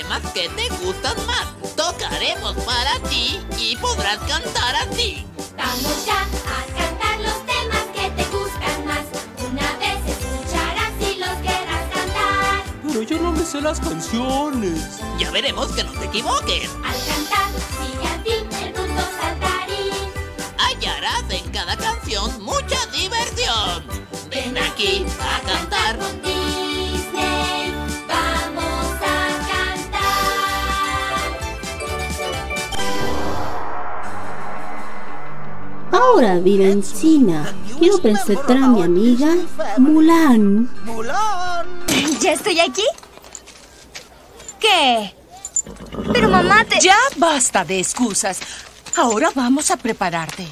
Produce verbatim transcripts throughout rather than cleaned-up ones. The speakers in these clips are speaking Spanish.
temas que te gustan más. Tocaremos para ti y podrás cantar así. Vamos ya a cantar los temas que te gustan más. Una vez escucharás y los querrás cantar. Pero yo no me sé las canciones. Ya veremos que no te equivoques. Al cantar, sigue a ti el punto saltarín. Hallarás en cada canción mucha diversión. Ven aquí a cantar con Disney. Vamos a cantar. Ahora vive en China. Quiero presentar a mi amiga Mulan. ¡Mulan! ¿Ya estoy aquí? ¿Qué? Pero mamá, te... Ya basta de excusas. Ahora vamos a prepararte.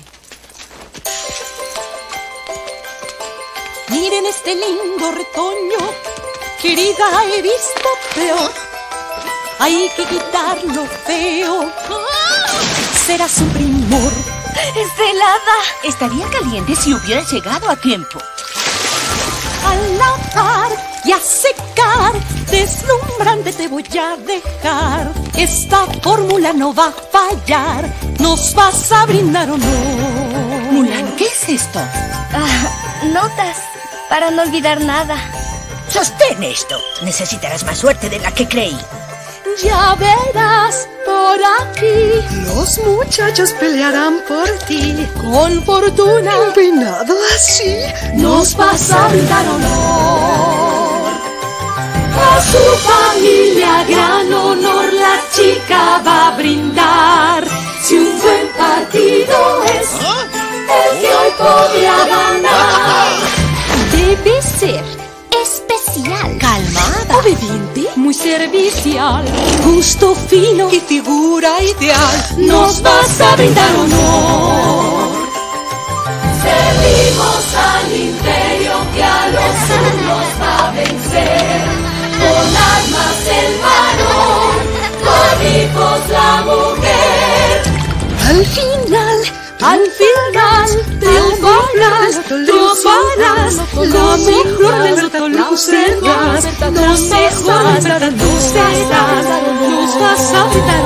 Miren este lindo retoño. Querida, he visto peor. Hay que quitar lo feo. Será su primor. ¡Es helada! Estaría caliente si hubiera llegado a tiempo. A lavar y a secar, deslumbrante te voy a dejar. Esta fórmula no va a fallar. Nos vas a brindar honor. Mulan, ¿qué es esto? Ah, notas, para no olvidar nada. Sostén esto. Necesitarás más suerte de la que creí. Ya verás por aquí. Los muchachos pelearán por ti. Con fortuna Un peinado así nos vas a brindar honor. A su familia gran honor la chica va a brindar. Si un buen partido es el que hoy podría ganar. Debe ser especial, Calmada. obediente, muy servicial, gusto fino y figura ideal. Nos vas a brindar honor. Servimos al imperio que a los unos va a vencer. Con armas el varón, con hijos la mujer. al final. Al final triunfarás, triunfarás. La mejor de las lucernas, la mejor de las lucernas. Nos vas a brindar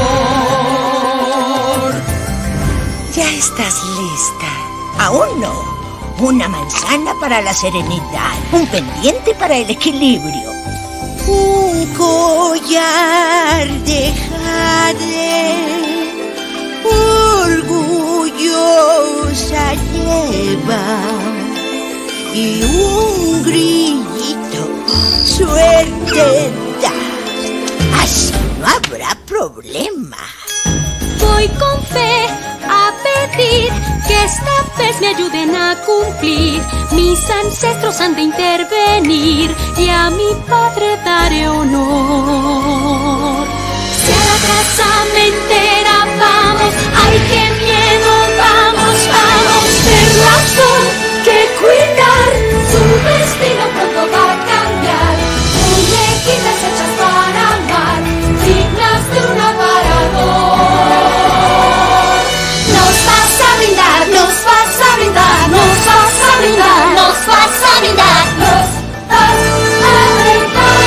honor. Ya estás lista. Aún no. Una manzana para la serenidad. Un pendiente para el equilibrio. Un collar de jade. Orgullosa lleva. Y un grillito. Suerte da. Así no habrá problema. Voy con fe a pedir que esta vez me ayuden a cumplir. Mis ancestros han de intervenir y a mi padre daré honor. Si a la casamentera vamos, ay qué miedo, vamos, vamos. Ten razón que cuidar, su destino pronto va a cambiar. Muñequitas hechas para amar, dignas de un aparador. Nos vas a brindar, nos vas a brindar, nos vas a brindar, nos vas a brindar, nos vas a brindar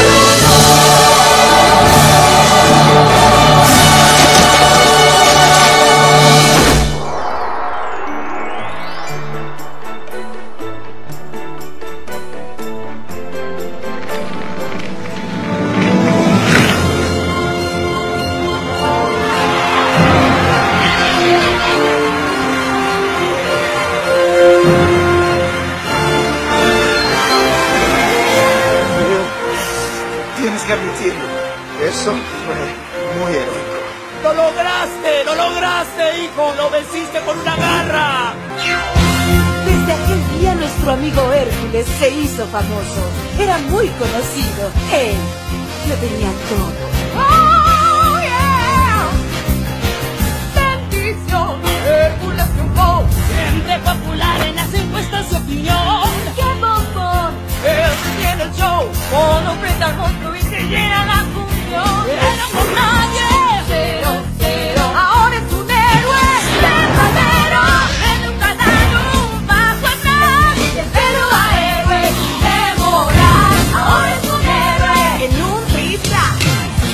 Tienes que admitirlo. Eso fue muy heroico. ¡Lo lograste! ¡Lo lograste, hijo! ¡Lo venciste con una garra! Desde aquel día nuestro amigo Hércules se hizo famoso. Era muy conocido. Él lo tenía todo. ¡Oh, yeah! ¡Bendición! ¡Hércules triunfó! Gente popular en las encuestas de opinión. ¡Qué bombón! Él tiene el show. Con ofrenda al monstruo y se llena la función. Éramos nadie. Cero, cero. Ahora es un héroe verdadero. En un cadáver, un paso atrás. De cero a héroe de moral. Ahora es un héroe en un rifla.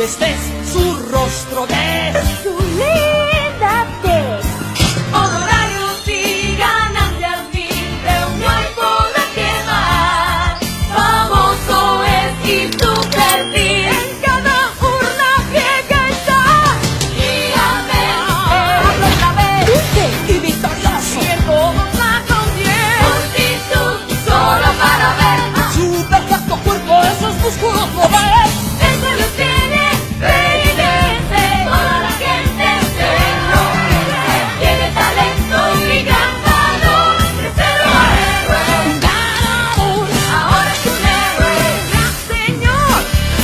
este es su rostro de su linda tez. Honorarios y ganancias mil, de unión podrá quemar. Famoso es y tu perfil en cada urna vieja está. Y amén, habla otra vez, dulce y victorioso. Y en todos la contiene, multitud solo para ver su perfecto cuerpo, esos músculos no ven. Eso los tiene, reírse, toda la gente se enloquece. Tiene talento y gran valor, es cero héroe, un ganador, ahora es un héroe, gran señor.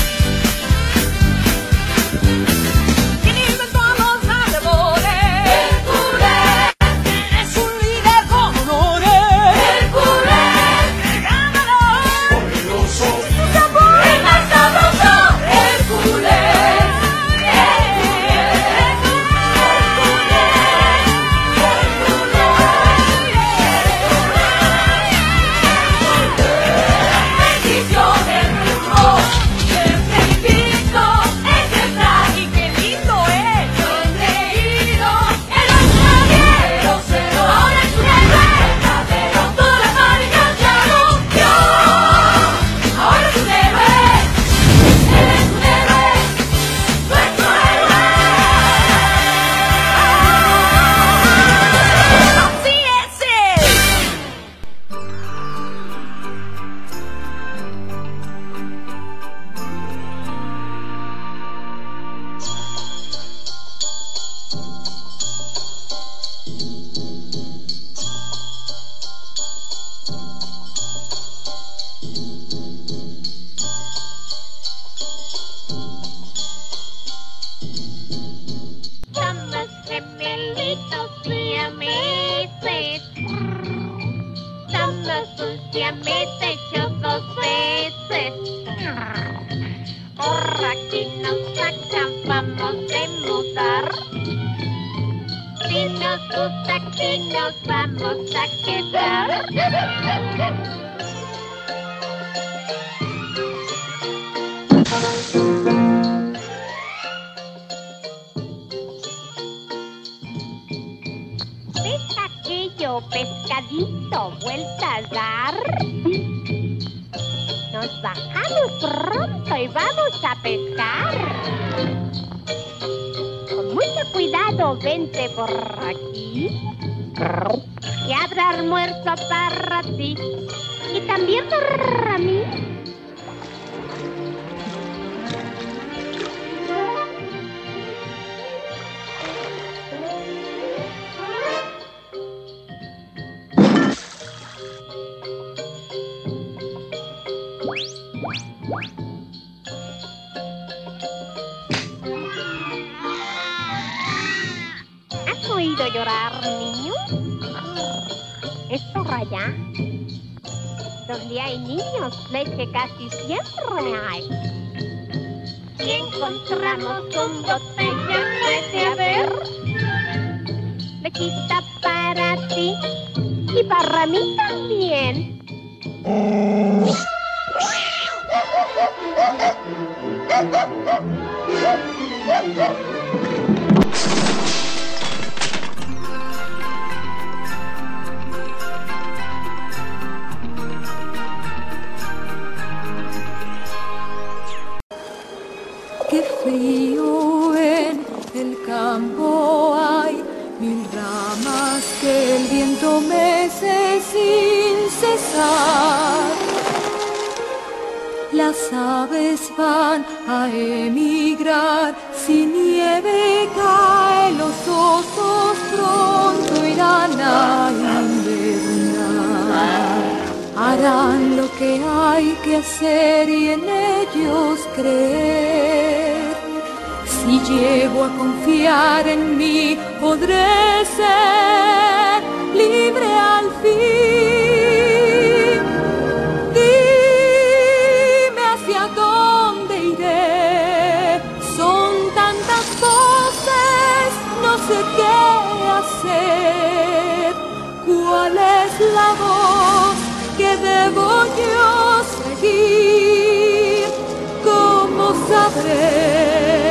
¿Quién inventó los árboles? Hércules. ¿Quién es un líder con honores? Hércules. El ganador, poderoso, su sabor, el más sabroso. Hércules. Somos gemelitos siameses. Somos un siamés hechos dos veces. Por aquí nos acabamos de mudar. Si nos gusta aquí nos vamos a quedar. ¿Ves aquello pescadito vuelta a dar? Nos bajamos pronto y vamos a pescar. Con mucho cuidado, vente por aquí. Y habrá almuerzo para ti y también para mí. ¿Has oído llorar, niño? Es por allá. Donde hay niños, leche casi siempre hay. Si encontramos un botella, puede haber lechita para ti y para mí también. Qué frío en el campo hay, mil ramas que el viento mece sin cesar. Las aves van a emigrar, si nieve cae, los osos pronto irán a invernar. Harán lo que hay que hacer y en ellos creer. Si llego a confiar en mí, podré ser libre al fin. Dime hacia dónde iré. Son tantas voces, no sé qué hacer. ¿Cuál es la voz que debo yo seguir? ¿Cómo sabré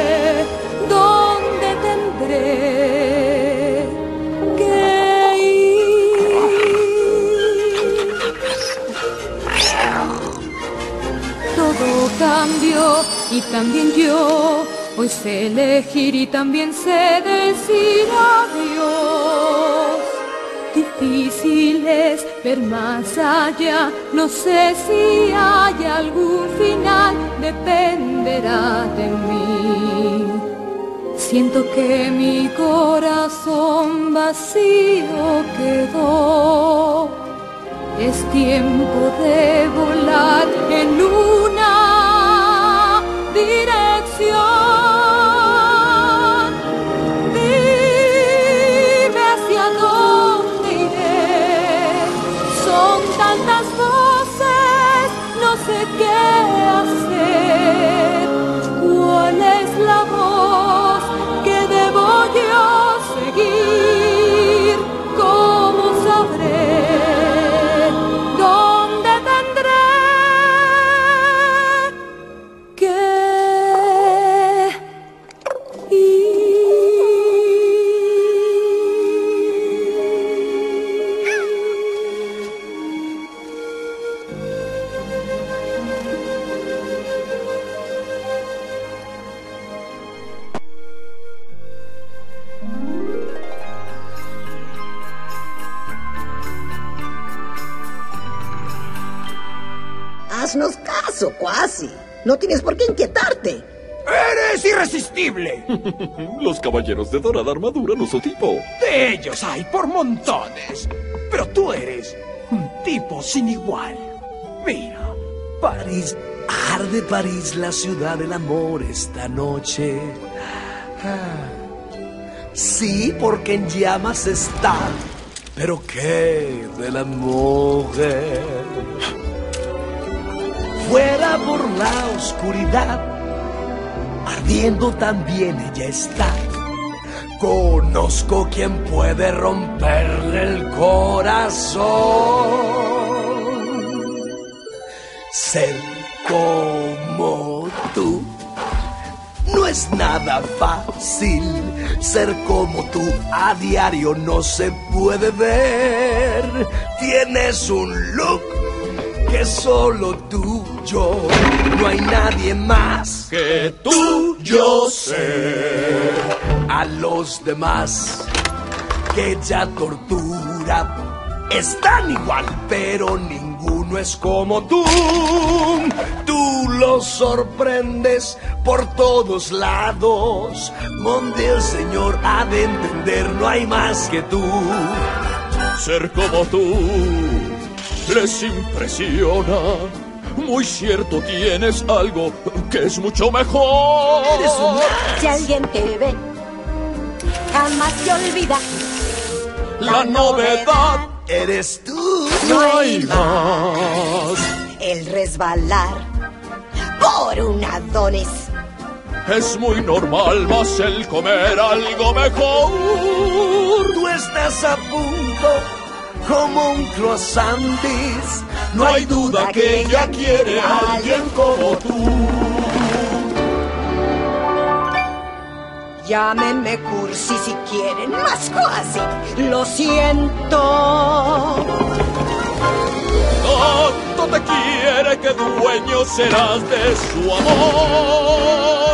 cambio y también yo hoy sé elegir y también sé decir adiós. Difícil es ver más allá, no sé si hay algún final, dependerá de mí. Siento que mi corazón vacío quedó. Es tiempo de volar en una dirección. Dime hacia dónde iré. Son tantas voces, no sé qué hacer. ¿Cuál es la voz que debo yo seguir? ¿Cómo sabré? Haznos caso, Cuasi. No tienes por qué inquietarte. ¡Eres irresistible! Los caballeros de dorada armadura no son tipo. De ellos hay por montones. Pero tú eres un tipo sin igual. Mira, París, arde París, la ciudad del amor esta noche. Ah, sí, porque en llamas está. Pero qué de la mujer. Fuera por la oscuridad, ardiendo también ella está. Conozco quien puede romperle el corazón. Ser como tú no es nada fácil. Ser como tú a diario no se puede ver. Tienes un look que solo tú, yo, no hay nadie más que tú, yo sé. A los demás que ella tortura están igual, pero ninguno es como tú. Tú los sorprendes por todos lados. Donde el Señor ha de entender, no hay más que tú. Ser como tú les impresiona. Muy cierto, tienes algo que es mucho mejor. Eres un... Si alguien te ve, jamás te olvida. La, La novedad eres tú. No hay más. El resbalar por un Adonis es muy normal, más el comer algo mejor. Tú estás a punto como un croissantis. No hay duda que ella quiere a alguien como tú. Llámenme cursi si quieren, más Cuasi. Lo siento. Tanto te quiere que dueño serás de su amor.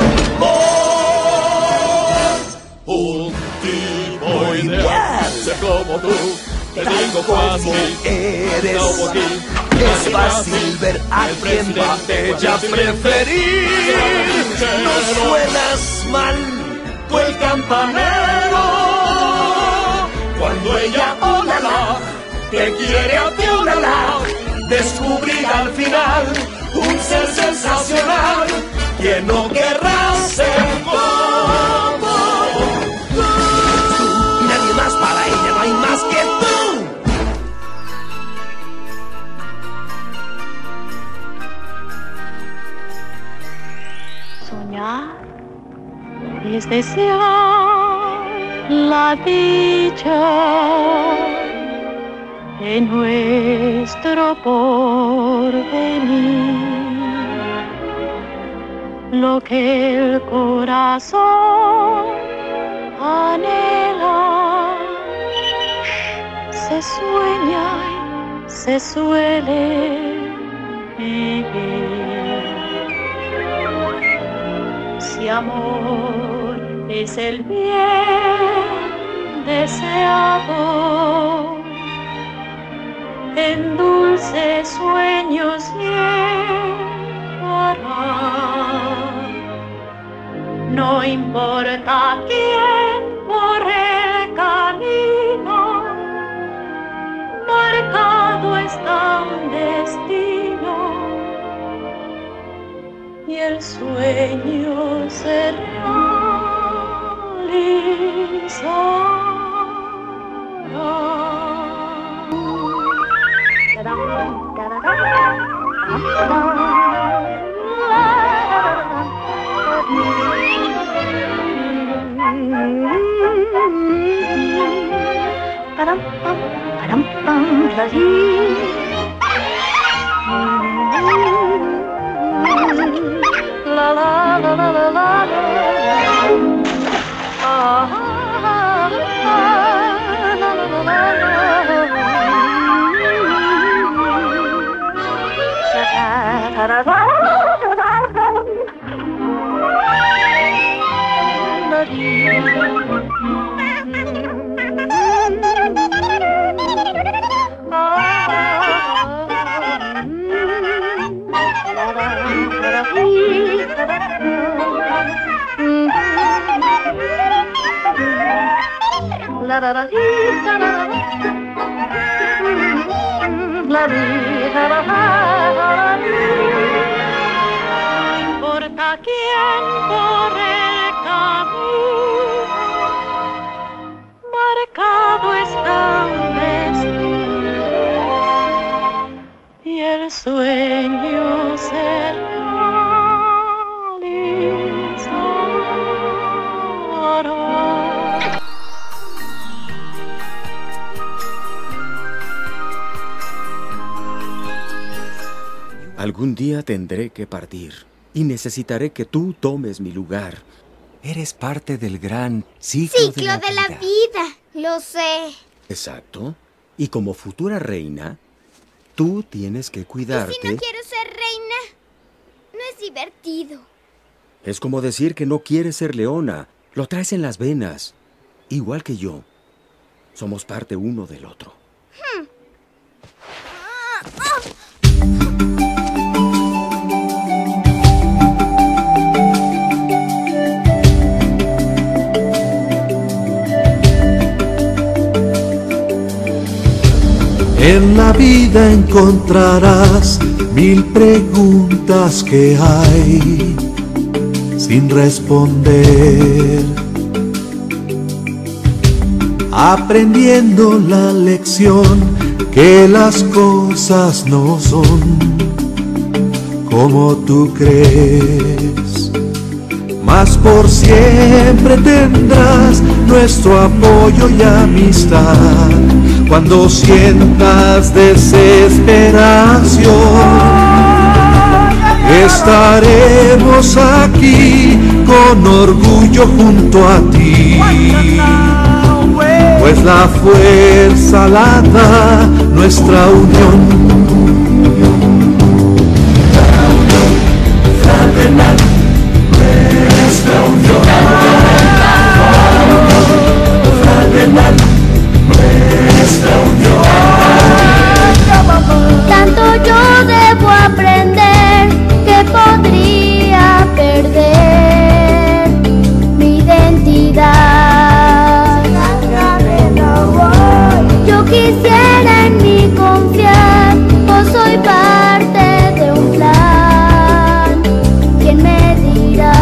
Oh, un tipo ideal, ser como tú. Te digo fácil, eres, no aquí, es fácil ver a quien va ella preferir. No suenas mal, tú el campanero. Cuando ella, olala, te quiere a ti, olala. Descubrir al final un ser sensacional que no querrá ser como tú. Y nadie más para ella, no hay más que tú. Soñar es desear la dicha de nuestro porvenir, lo que el corazón anhela, se sueña y se suele vivir. amor es el bien deseado. En dulces sueños llevará. No importa quién por el camino, marcado está un destino y el sueño se realizará. La la la la la la. Ah la la la la. Ta ta ta. La la la la no importa quién por el camino, marcado está un destino y el sueño se realizará. Algún día tendré que partir y necesitaré que tú tomes mi lugar. Eres parte del gran ciclo, Ciclo de la de vida. la vida, lo sé. Exacto. Y como futura reina, tú tienes que cuidarte. ¿Y si no quiero ser reina? No es divertido. Es como decir que no quieres ser leona. Lo traes en las venas. Igual que yo. Somos parte uno del otro. Hmm. Ah, ah. En la vida encontrarás mil preguntas que hay sin responder, aprendiendo la lección que las cosas no son como tú crees, mas por siempre tendrás nuestro apoyo y amistad. Cuando sientas desesperación, estaremos aquí con orgullo junto a ti, pues la fuerza la da nuestra unión. Fraternal, nuestra unión. Fraternal, nuestra unión. Tanto yo debo aprender que podría perder mi identidad. Yo quisiera en mí confiar, pues soy parte de un plan. ¿Quién me dirá?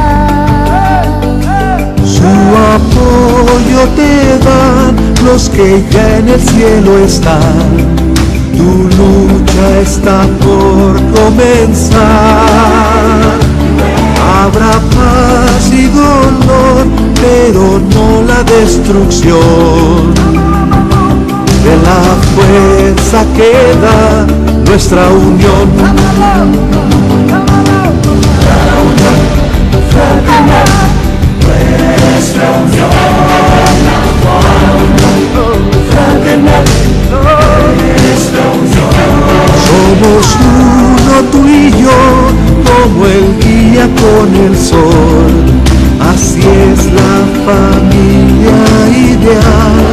Su apoyo te dan los que ya en el cielo están. Tu lucha está por comenzar. Habrá paz y dolor, pero no la destrucción de la fuerza que da nuestra unión. Nuestra unión. Somos uno tú y yo, como el guía con el sol. Así es la familia ideal.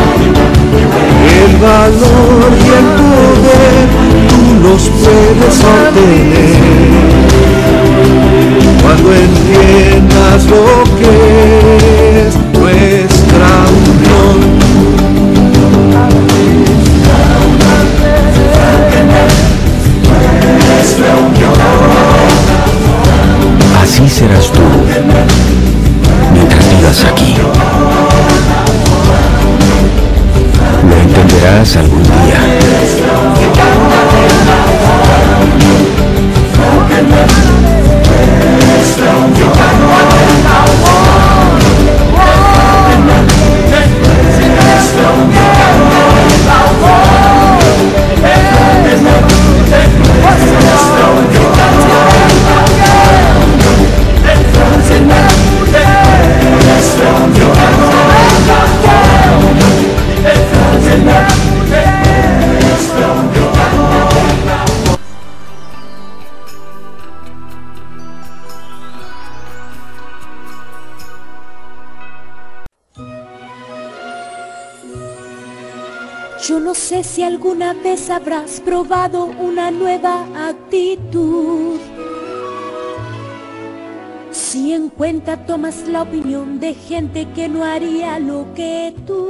El valor y el poder tú los puedes obtener cuando entiendas lo que es nuestra unión. Así serás tú mientras vivas aquí. Lo entenderás algún día. Yo no sé si alguna vez habrás probado una nueva actitud. Si en cuenta tomas la opinión de gente que no haría lo que tú.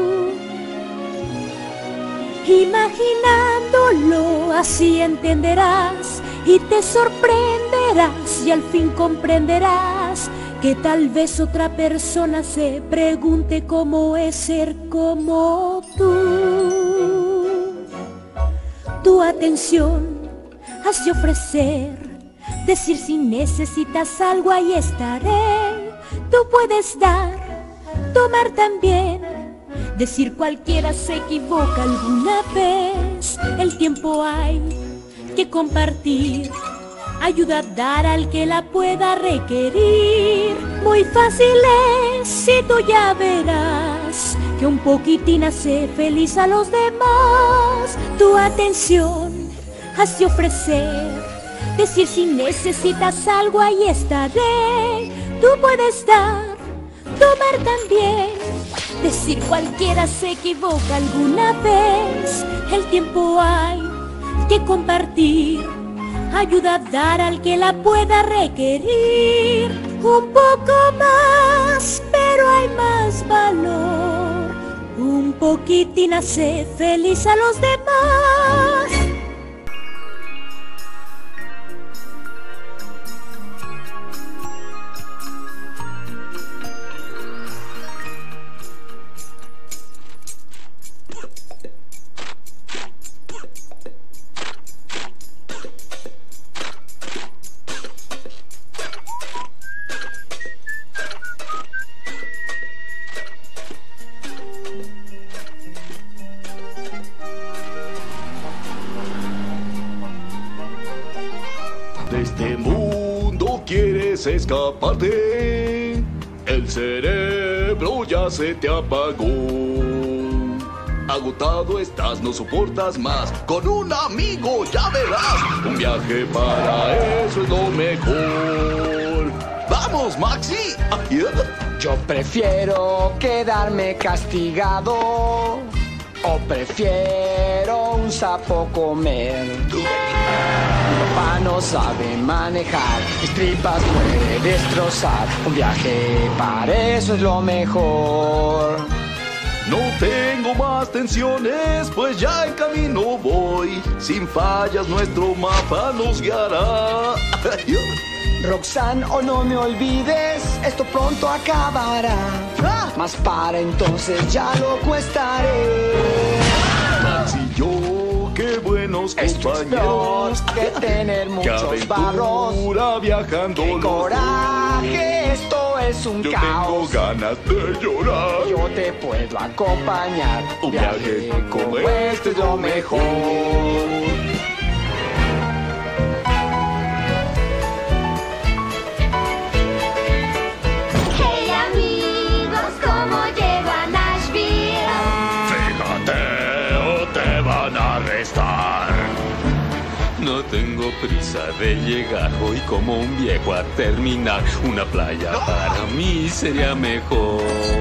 Imaginándolo así entenderás y te sorprenderás y al fin comprenderás que tal vez otra persona se pregunte cómo es ser como tú. Tu atención has de ofrecer, decir si necesitas algo ahí estaré. Tú puedes dar, tomar también, decir cualquiera se equivoca alguna vez. El tiempo hay que compartir, ayuda a dar al que la pueda requerir. Muy fácil es, si tú ya verás, que un poquitín hace feliz a los demás. Tu atención has de ofrecer, decir si necesitas algo ahí estaré. Tú puedes dar, tomar también, decir cualquiera se equivoca alguna vez. El tiempo hay que compartir, ayuda a dar al que la pueda requerir. Un poco más, pero hay más valor. Un poquitín hace feliz a los demás. De este mundo quieres escaparte, el cerebro ya se te apagó. Agotado estás, no soportas más, con un amigo ya verás. Un viaje para eso es lo mejor. ¡Vamos, Maxi! Yo prefiero quedarme castigado, o prefiero un sapo comer. Mi papá no sabe manejar, mis tripas puede destrozar. Un viaje para eso es lo mejor. No tengo más tensiones, pues ya en camino voy. Sin fallas nuestro mapa nos guiará. Roxanne, oh no me olvides, esto pronto acabará. Mas para entonces ya loco estaré. Max y yo, qué buenos compañeros. Que tener muchos barros. Viajando. Qué coraje, esto es un yo caos. Tengo ganas de llorar. Yo te puedo acompañar. Un viaje como este es lo mejor. No tengo prisa de llegar, hoy como un viejo a terminar. Una playa para mí sería mejor.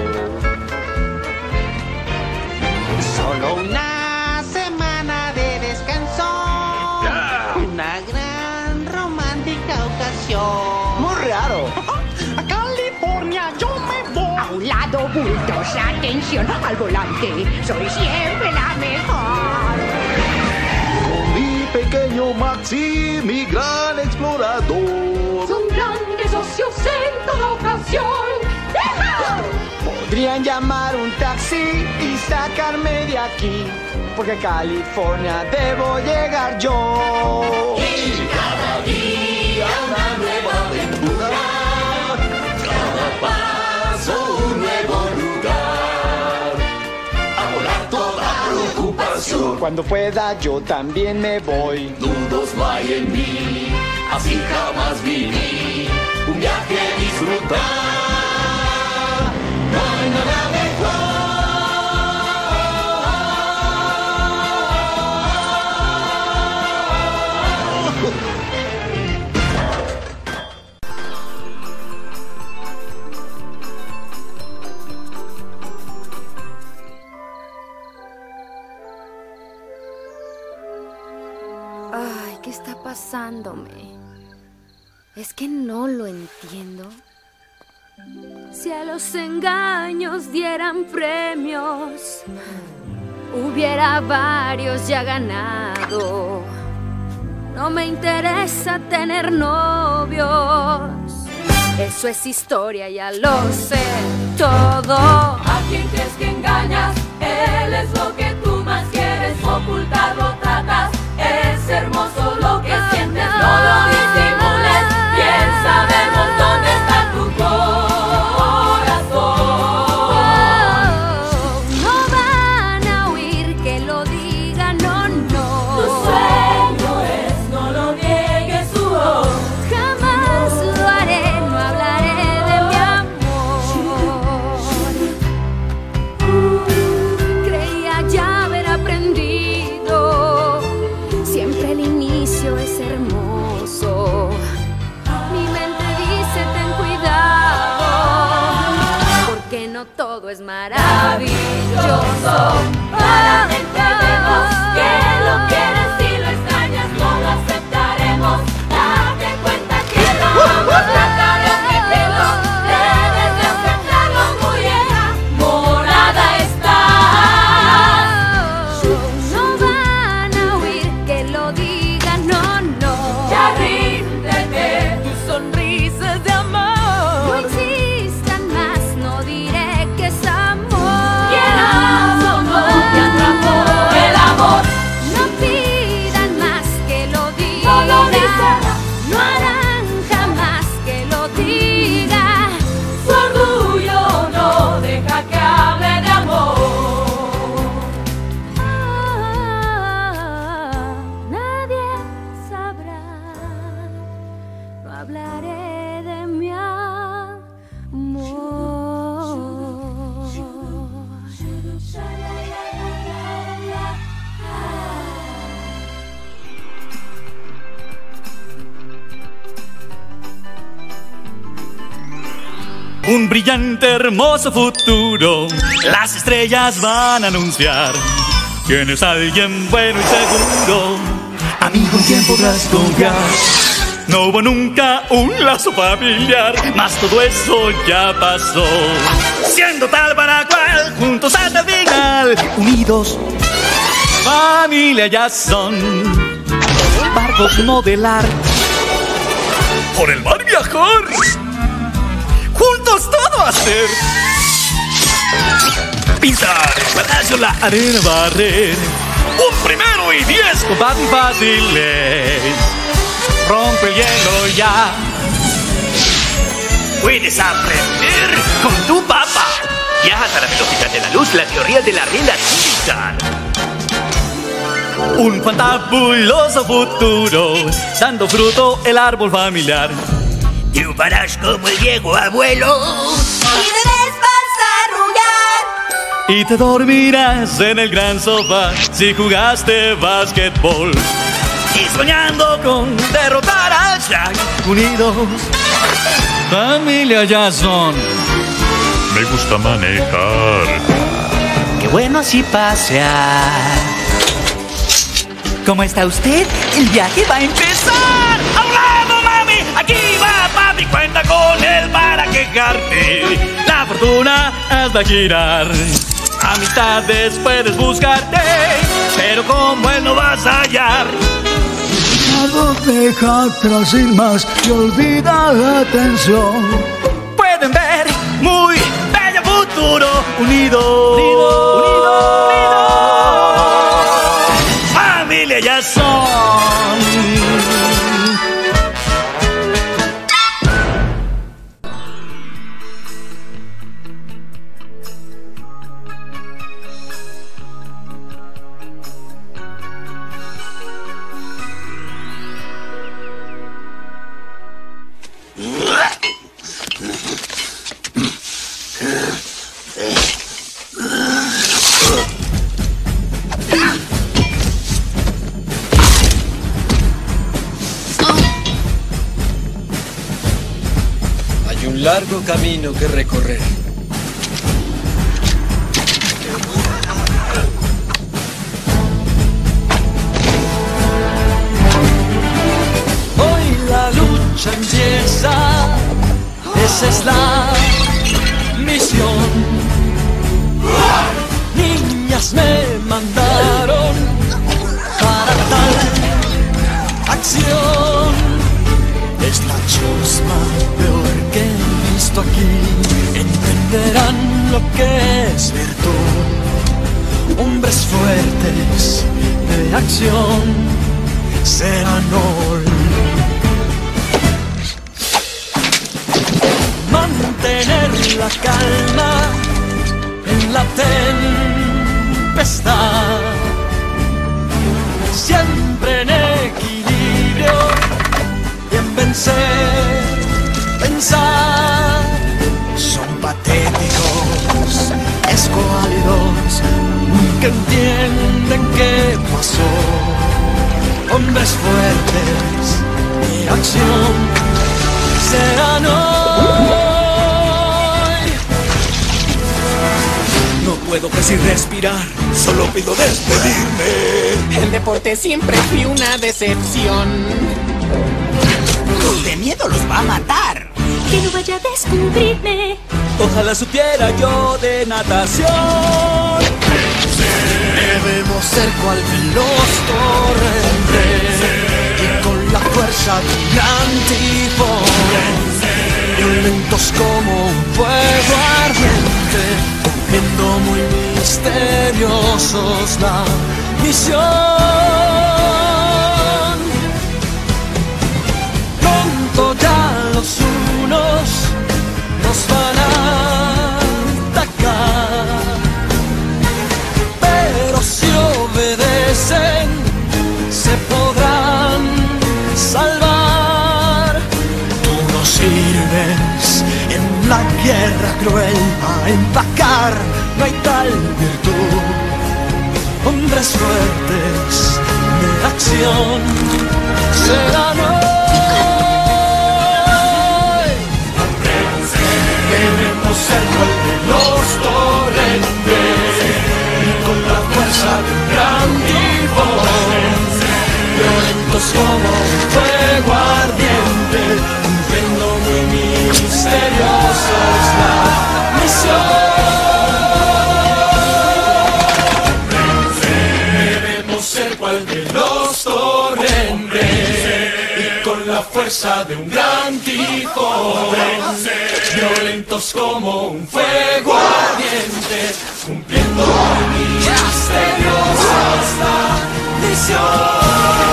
Solo una semana de descanso, una gran romántica ocasión. Muy raro. A California yo me voy. A un lado, bultos, atención al volante. Soy siempre la mejor. Con mi pequeño Maxi, mi gran explorador. Son grandes socios en toda ocasión. Podrían llamar un taxi y sacarme de aquí, porque a California debo llegar yo. Y cada día una nueva aventura, cada paso un nuevo lugar, a volar toda preocupación. Cuando pueda yo también me voy. Nudos no hay en mí, así jamás viví un viaje a disfrutar. No hay nada mejor. Ay, ¿qué está pasándome? ¿Es que no lo entiendo? Si a los engaños dieran premios, hubiera varios ya ganado. No me interesa tener novios, eso es historia, ya lo sé todo. ¿A quién crees que engañas? Él es lo que tú más quieres, ocultarlo tratas. Es hermoso lo que sientes, no lo disimules. Bien sabemos dónde está tu corazón. No van a oír que lo diga, no, no. Tu sueño es, no lo niegues, su voz. Jamás lo haré, no hablaré de mi amor. Creía ya haber aprendido, siempre el inicio es hermoso. Mi mente dice ten cuidado, porque no todo es maravilloso. Para entendemos que lo quieres y lo extrañas, no lo aceptaremos. Date cuenta que no vamos a tratar de objeto, debes de aceptarlo muy enamorada estás. No van a oír que lo diga, no, no. Ya ríndete, tu sonrisa es de amor. No insistan más, no diré que es amor. Quieras o no, te atrapó el amor. No pidan más que lo diga, No lo dicen. no harán jamás que lo diga. Su orgullo no deja que hable de amor. Ah, nadie sabrá, no hablaré de mi amor. Un brillante, hermoso futuro, las estrellas van a anunciar quién es alguien bueno y seguro. Amigo, ¿en quién podrás confiar? No hubo nunca un lazo familiar, mas todo eso ya pasó. Siendo tal para cual, juntos hasta el final, unidos, familia ya son. Barcos modelar, por el mar viajar, juntos todo hacer. Pintar el palacio, la arena barrer, un primero y diez combates fáciles. Rompe el hielo ya. Puedes aprender con tu papá. Viajas a la velocidad de la luz, la teoría de la relatividad. Un fantabuloso futuro, dando fruto el árbol familiar. Tú farás como el viejo abuelo Y debes pasar rullar. y te dormirás en el gran sofá si jugaste básquetbol. y soñando con derrotar al Jack. Unidos, familia Jason. Me gusta manejar. Qué bueno así pasear. ¿Cómo está usted? El viaje va a empezar. ¡A un lado, mami! Aquí va, papi. Cuenta con él para quejarte. La fortuna has de girar. Amistades puedes buscarte, pero como él no vas a hallar. Algo deja atrás sin más y olvida la atención. Pueden ver muy bello futuro unido, unido, unido, unido. Familia Jason. Hay un largo camino que recorrer. Hoy la lucha empieza, esa es la misión. Niñas me mandaron para tal acción. Es la chusma peor que he visto aquí. Entenderán lo que es virtud. Hombres fuertes de acción serán hoy. Mantener la calma en la tempestad, siempre en equilibrio y en vencer, pensar. Son patéticos, escuálidos, nunca entienden qué pasó. Hombres fuertes de acción serán hoy. No puedo casi respirar, solo pido despedirme. El deporte siempre fue una decepción. De miedo los va a matar. Que no vaya a descubrirme. Ojalá supiera yo de natación. Debemos ser cual los torrentes y con la fuerza de un gran tifón, violentos como un fuego ardiente, cumpliendo muy misteriosos la misión. Pronto ya los unos nos van a atacar, pero si obedecen se podrán salvar. Tú no sirves en la guerra cruel a empacar, no hay tal virtud. Hombres fuertes de acción serán hoy. Debemos ser cual de los torrentes y con la fuerza de un gran tifón, violentos como un fuego ardiente, cumpliendo muy misteriosos la misión. Debemos ser cual de los torrentes y con la fuerza de un gran tifón, violentos como un fuego ardiente, cumpliendo muy misteriosos la misión.